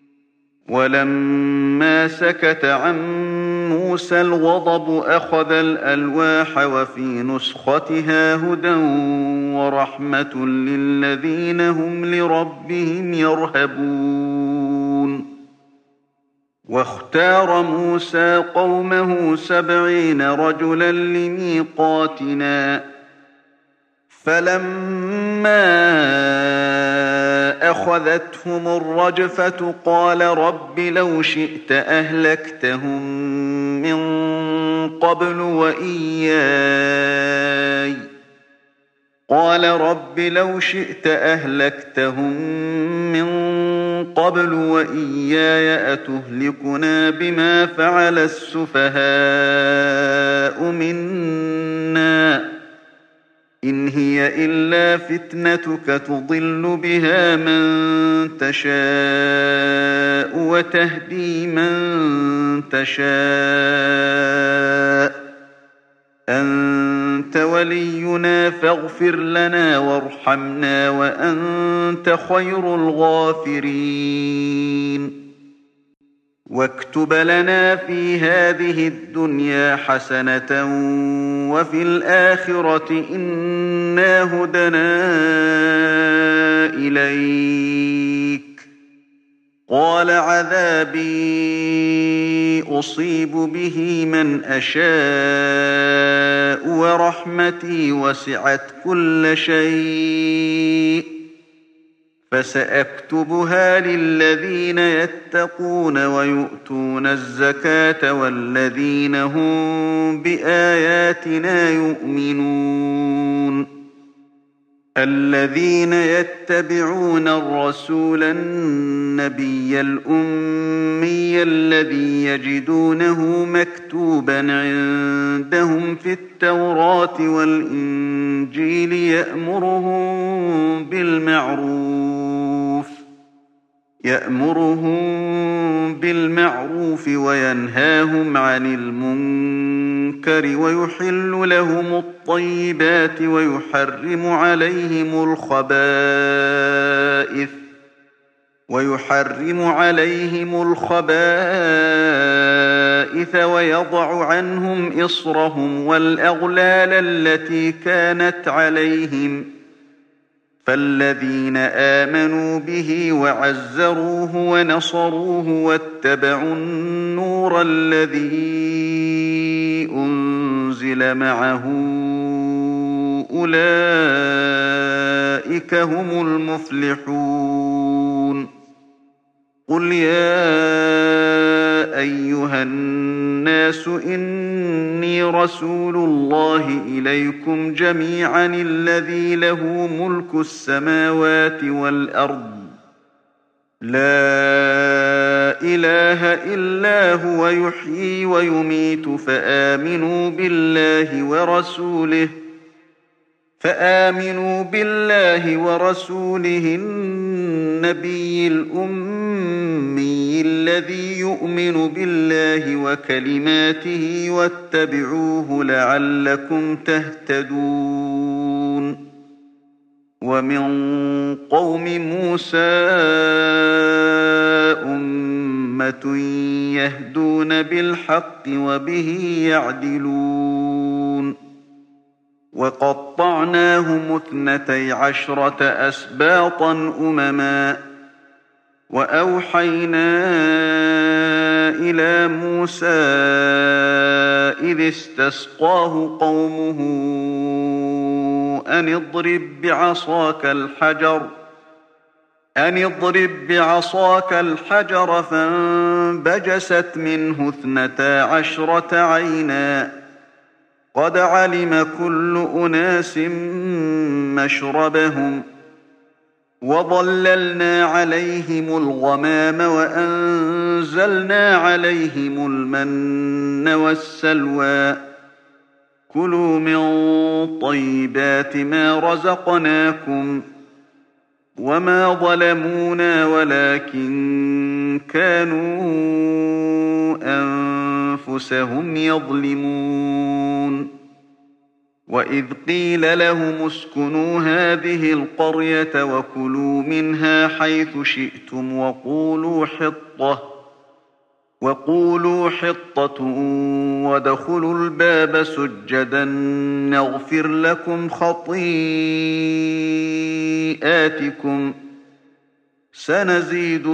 ولما سكت عن موسى الغضب أخذ الألواح وفي نسختها هدى ورحمة للذين هم لربهم يرهبون. واختار موسى قومه 70 رجلا لميقاتنا فلما أخذتهم الرجفة قال رب لو شئت أهلكتهم من قبل وإياي أتهلكنا بما فعل السفهاء منا إن هي إلا فتنتك تضل بها من تشاء وتهدي من تشاء أنت ولينا فاغفر لنا وارحمنا وأنت خير الغافرين. واكتب لنا في هذه الدنيا حسنة وفي الآخرة إنا هدنا إليك. قال عذابي أصيب به من أشاء ورحمتي وسعت كل شيء فسأكتبها للذين يتقون ويؤتون الزكاة والذين هم بآياتنا يؤمنون. الذين يتبعون الرسول النبي الأمي الذي يجدونه مكتوبا عندهم في التوراة والإنجيل يأمرهم بالمعروف وينهاهم عن المنكر ويحل لهم الطيبات ويحرم عليهم الخبائث ويضع عنهم إصرهم والأغلال التي كانت عليهم. فالذين آمنوا به وعزروه ونصروه واتبعوا النور الذي أنزل معه أولئك هم المفلحون. قل يا أيها الناس إني رسول الله إليكم جميعا الذي له ملك السماوات والأرض لا إله إلا هو يحيي ويميت فآمنوا بالله ورسوله النبي الأمي الذي يؤمن بالله وكلماته واتبعوه لعلكم تهتدون ومن قوم موسى أمة يهدون بالحق وبه يعدلون وقطعناهم 12 أسباطا أمما وأوحينا إلى موسى إذ استسقاه قومه أن اضرب بعصاك الحجر فانبجست منه 12 عينا قد علم كل أناس مشربهم وظللنا عليهم الغمام وأنزلنا عليهم المن والسلوى كلوا من طيبات ما رزقناكم وما ظلمونا ولكن كانوا أنفسهم يظلمون وإذ قيل لهم اسكنوا هذه القرية وكلوا منها حيث شئتم وقولوا حطة وادخلوا الباب سجدا نغفر لكم خطيئاتكم سنزيد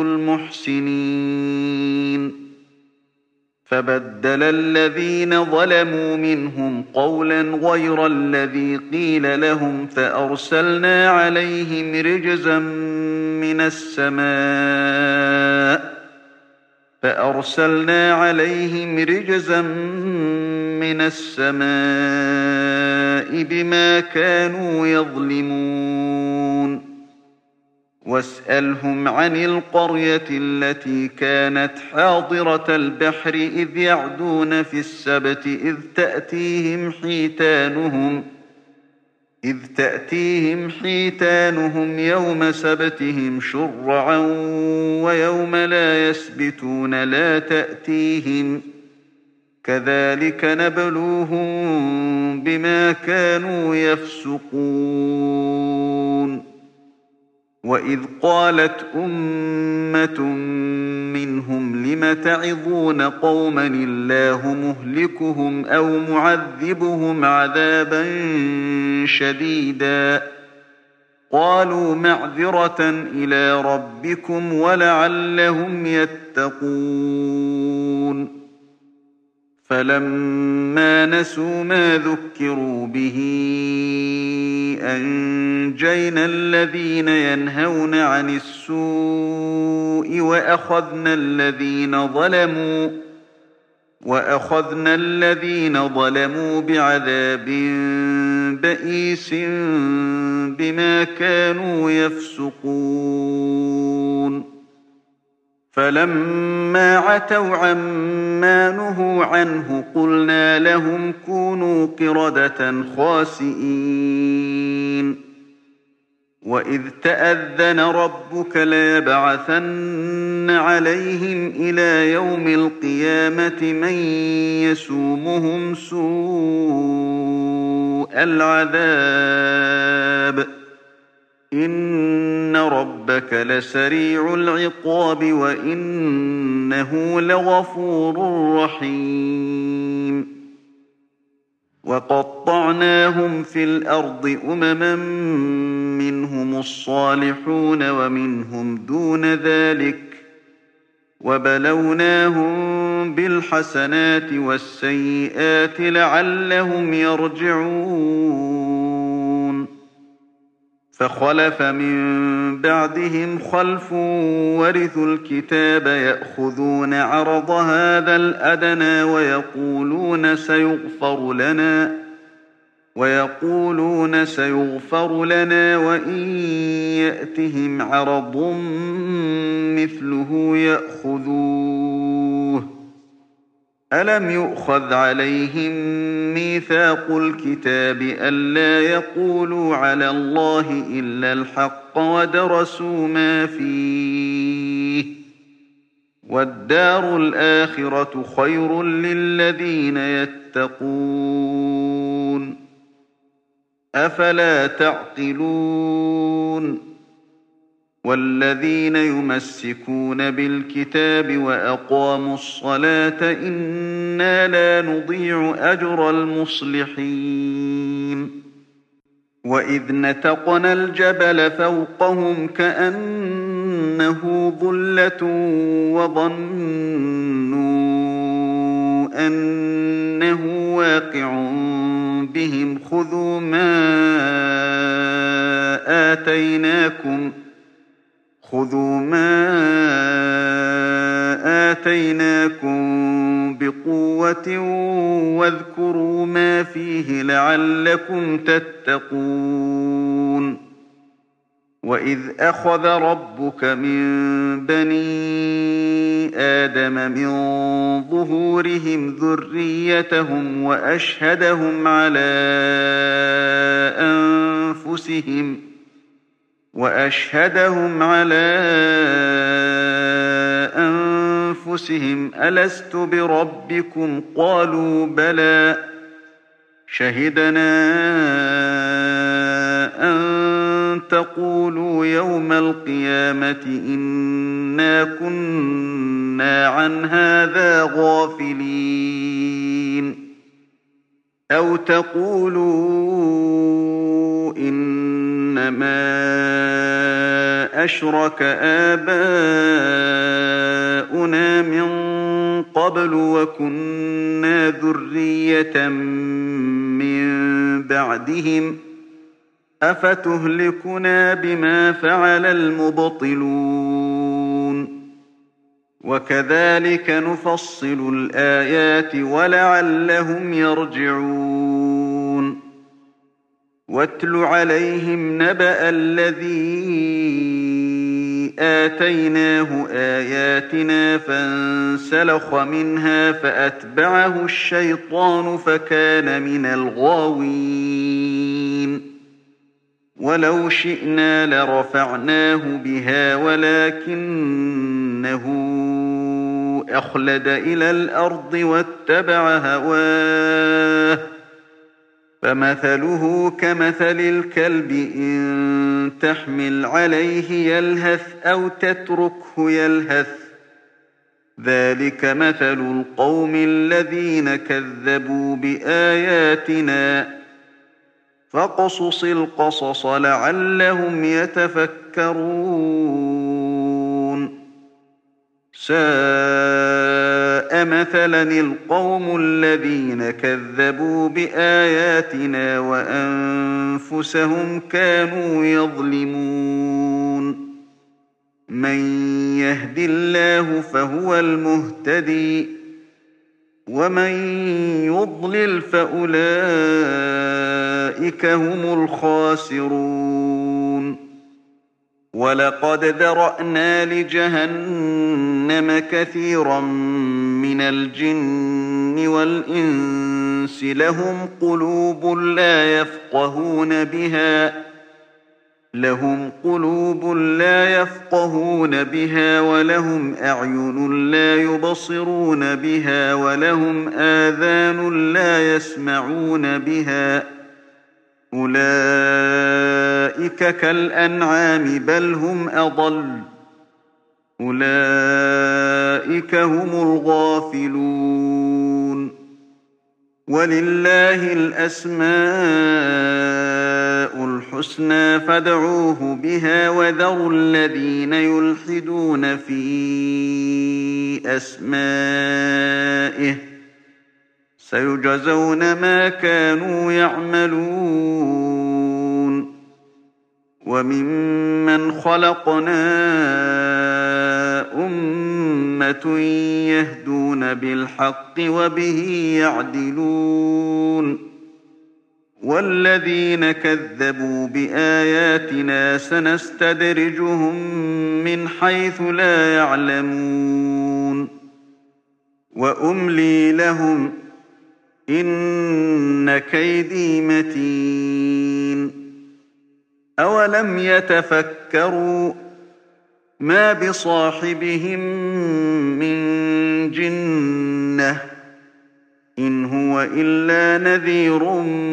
المحسنين فبدل الذين ظلموا منهم قولا غير الذي قيل لهم فأرسلنا عليهم رجزا من السماء بما كانوا يظلمون واسألهم عن القرية التي كانت حاضرة البحر إذ يعدون في السبت إذ تأتيهم حيتانهم يوم سبتهم شرعا ويوم لا يسبتون لا تأتيهم كذلك نبلوهم بما كانوا يفسقون وإذ قالت أمة منهم لم تعظون قوما الله مهلكهم أو معذبهم عذابا شديدا قالوا معذرة إلى ربكم ولعلهم يتقون فلما نسوا ما ذكروا به أنجينا الذين ينهون عن السوء وأخذنا الذين ظلموا بعذاب بئيس بما كانوا يفسقون فلما عتوا عما نهوا عنه قلنا لهم كونوا قردة خاسئين وإذ تأذن ربك ليبعثن عليهم إلى يوم القيامة من يسومهم سوء العذاب إن ربك لسريع العقاب وإنه لغفور رحيم وقطعناهم في الأرض أمما منهم الصالحون ومنهم دون ذلك وبلوناهم بالحسنات والسيئات لعلهم يرجعون فخلف من بعدهم خلف ورثوا الكتاب يأخذون عرض هذا الأدنى ويقولون سيغفر لنا وإن يأتهم عرض مثله يأخذوه. ألم يؤخذ عليهم ميثاق الكتاب ألا يقولوا على الله إلا الحق ودرسوا ما فيه والدار الآخرة خير للذين يتقون أفلا تعقلون. والذين يمسكون بالكتاب وأقاموا الصلاة إنا لا نضيع أجر المصلحين. وإذ نتقنا الجبل فوقهم كأنه ظلة وظنوا أنه واقع بهم خذوا ما آتيناكم بقوة واذكروا ما فيه لعلكم تتقون. وإذ أخذ ربك من بني آدم من ظهورهم ذريتهم وأشهدهم على أنفسهم ألست بربكم قالوا بلى شهدنا أن تقولوا يوم القيامة إنا كنا عن هذا غافلين. أو تقولوا إنما أشرك آباؤنا من قبل وكنا ذرية من بعدهم أفتهلكنا بما فعل المبطلون. وكذلك نفصل الآيات ولعلهم يرجعون. واتل عليهم نبأ الذي آتيناه آياتنا فانسلخ منها فأتبعه الشيطان فكان من الغاوين. ولو شئنا لرفعناه بها ولكنه أخلد إلى الأرض واتبع هواه فمثله كمثل الكلب إن تحمل عليه يلهث أو تتركه يلهث ذلك مثل القوم الذين كذبوا بآياتنا فاقصص القصص لعلهم يتفكرون. ساء مثلا القوم الذين كذبوا بآياتنا وأنفسهم كانوا يظلمون. من يهد الله فهو المهتدي ومن يضلل فأولئك هم الخاسرون. ولقد ذرأنا لجهنم كثيرا من الجن والإنس لهم قلوب لا يفقهون بها ولهم أعين لا يبصرون بها ولهم آذان لا يسمعون بها أولئك كالأنعام بل هم أضل أولئك هم الغافلون. ولله الأسماء الحسنى فادعوه بها وذروا الذين يلحدون في أسمائه سيجزون ما كانوا يعملون. وممن خلقنا أمة يهدون بالحق وبه يعدلون والذين كذبوا بآياتنا سنستدرجهم من حيث لا يعلمون وأملي لهم إن كيدي متين أولم يتفكروا ما بصاحبهم من جنة إن هو إلا نذير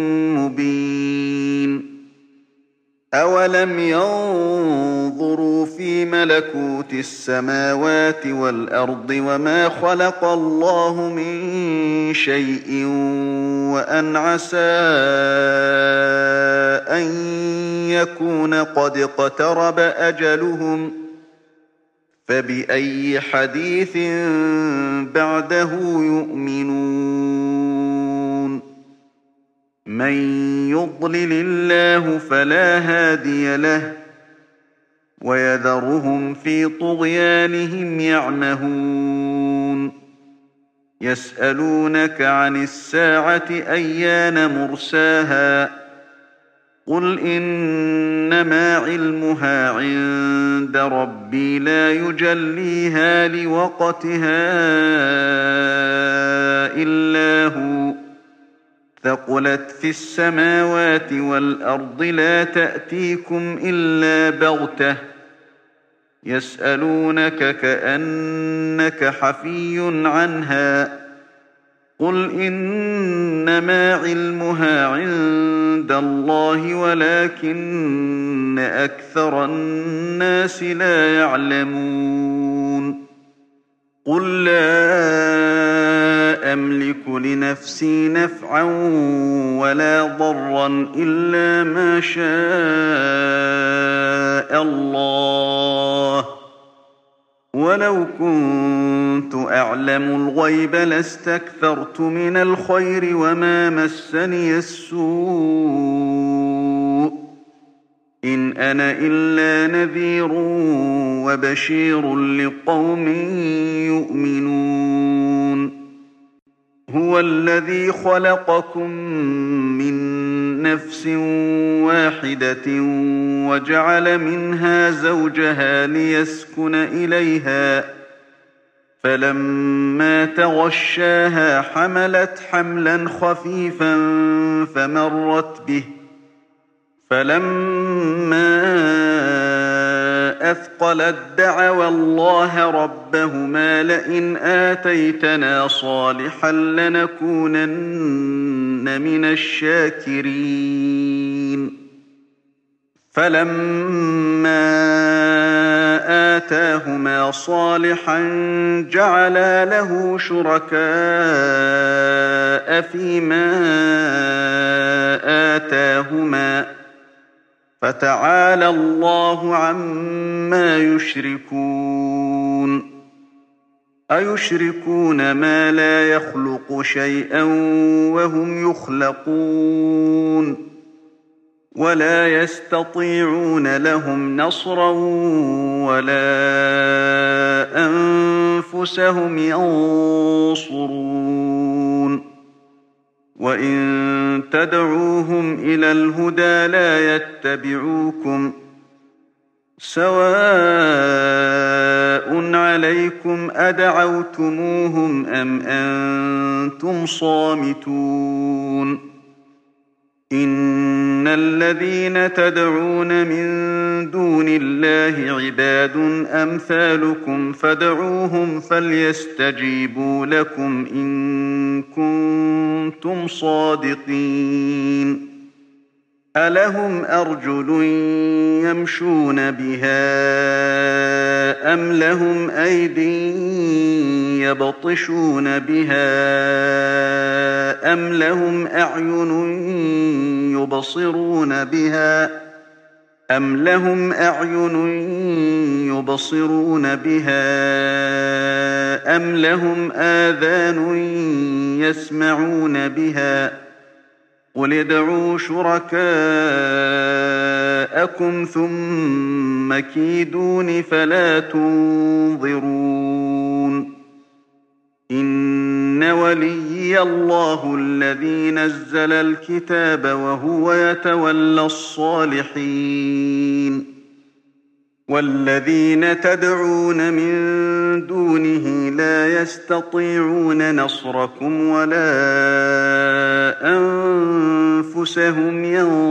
مبين أولم ينظروا في ملكوت السماوات والأرض وما خلق الله من شيء وأن عسى أن يكون قد اقترب أجلهم فبأي حديث بعده يؤمنون من يضلل الله فلا هادي له ويذرهم في طغيانهم يعمهون يسألونك عن الساعة أيان مرساها قل إنما علمها عند ربي لا يجليها لوقتها إلا هو ثقلت في السماوات والأرض لا تأتيكم إلا بغتة يسألونك كأنك حفي عنها قل إنما علمها عند الله ولكن أكثر الناس لا يعلمون قل لا أملك لنفسي نفعا ولا ضرا إلا ما شاء الله ولو كنت أعلم الغيب لاستكثرت من الخير وما مسني السوء إن أنا إلا نذير وبشير لقوم يؤمنون هو الذي خلقكم من نفس واحدة وجعل منها زوجها ليسكن إليها فلما تغشاها حملت حملا خفيفا فمرت به فلما أثقلت دعوا الله ربهما لئن آتيتنا صالحا لنكونن من الشاكرين فلما آتاهما صالحا جعلا له شركاء فيما آتاهما فتعالى الله عما يشركون أيشركون ما لا يخلق شيئا وهم يخلقون ولا يستطيعون لهم نصرا ولا أنفسهم ينصرون وإن تدعوهم إلى الهدى لا يتبعوكم سواء عليكم أدعوتموهم أم أنتم صامتون إن الذين تدعون من دون الله عباد أمثالكم فادعوهم فليستجيبوا لكم إن كنتم صادقين ألهم أرجل يمشون بها أم لهم أيدي يبطشون بها أم لهم أعين يبصرون بها أم لهم أعين يبصرون بها أم لهم آذان يسمعون بها قل ادعوا شركاءكم جاءكم ثم كيدون فلا تنظرون إن وليي الله الذي نزل الكتاب وهو يتولى الصالحين والذين تدعون من دونه لا يستطيعون نصركم ولا أنفسهم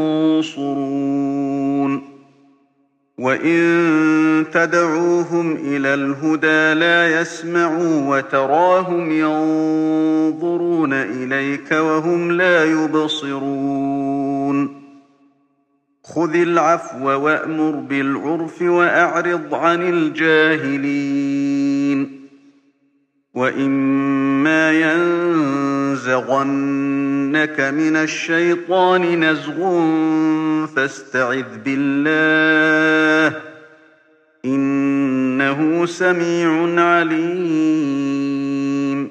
ينصرون وإن تدعوهم إلى الهدى لا يسمعوا وتراهم ينظرون إليك وهم لا يبصرون خذ العفو وأمر بالعرف وأعرض عن الجاهلين وإما ينزغنك من الشيطان نزغ فاستعذ بالله إنه سميع عليم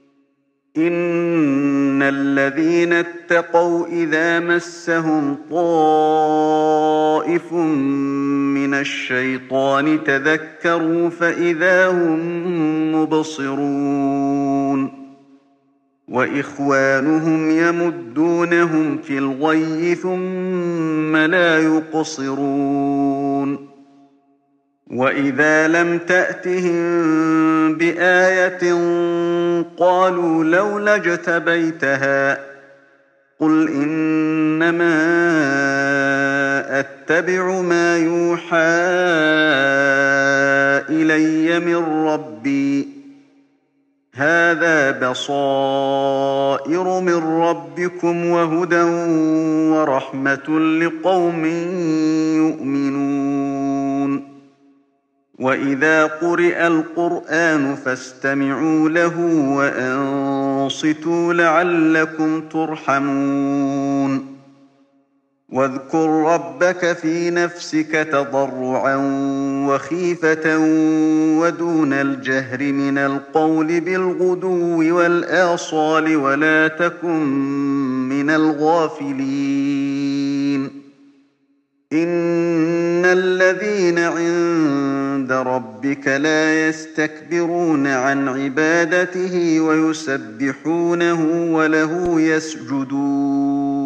إن الذين اتقوا إذا مسهم طائف من الشيطان تذكروا فإذا هم مبصرون وإخوانهم يمدونهم في الغي ثم لا يقصرون وإذا لم تأتهم بآية قالوا لولا اجتبيتها قل إنما أتبع ما يوحى إلي من ربي هذا بصائر من ربكم وهدى ورحمة لقوم يؤمنون وإذا قرئ القرآن فاستمعوا له وأنصتوا لعلكم ترحمون واذكر ربك في نفسك تضرعا وخيفة ودون الجهر من القول بالغدو والآصال ولا تكن من الغافلين إن الذين عند ربك لا يستكبرون عن عبادته ويسبحونه وله يسجدون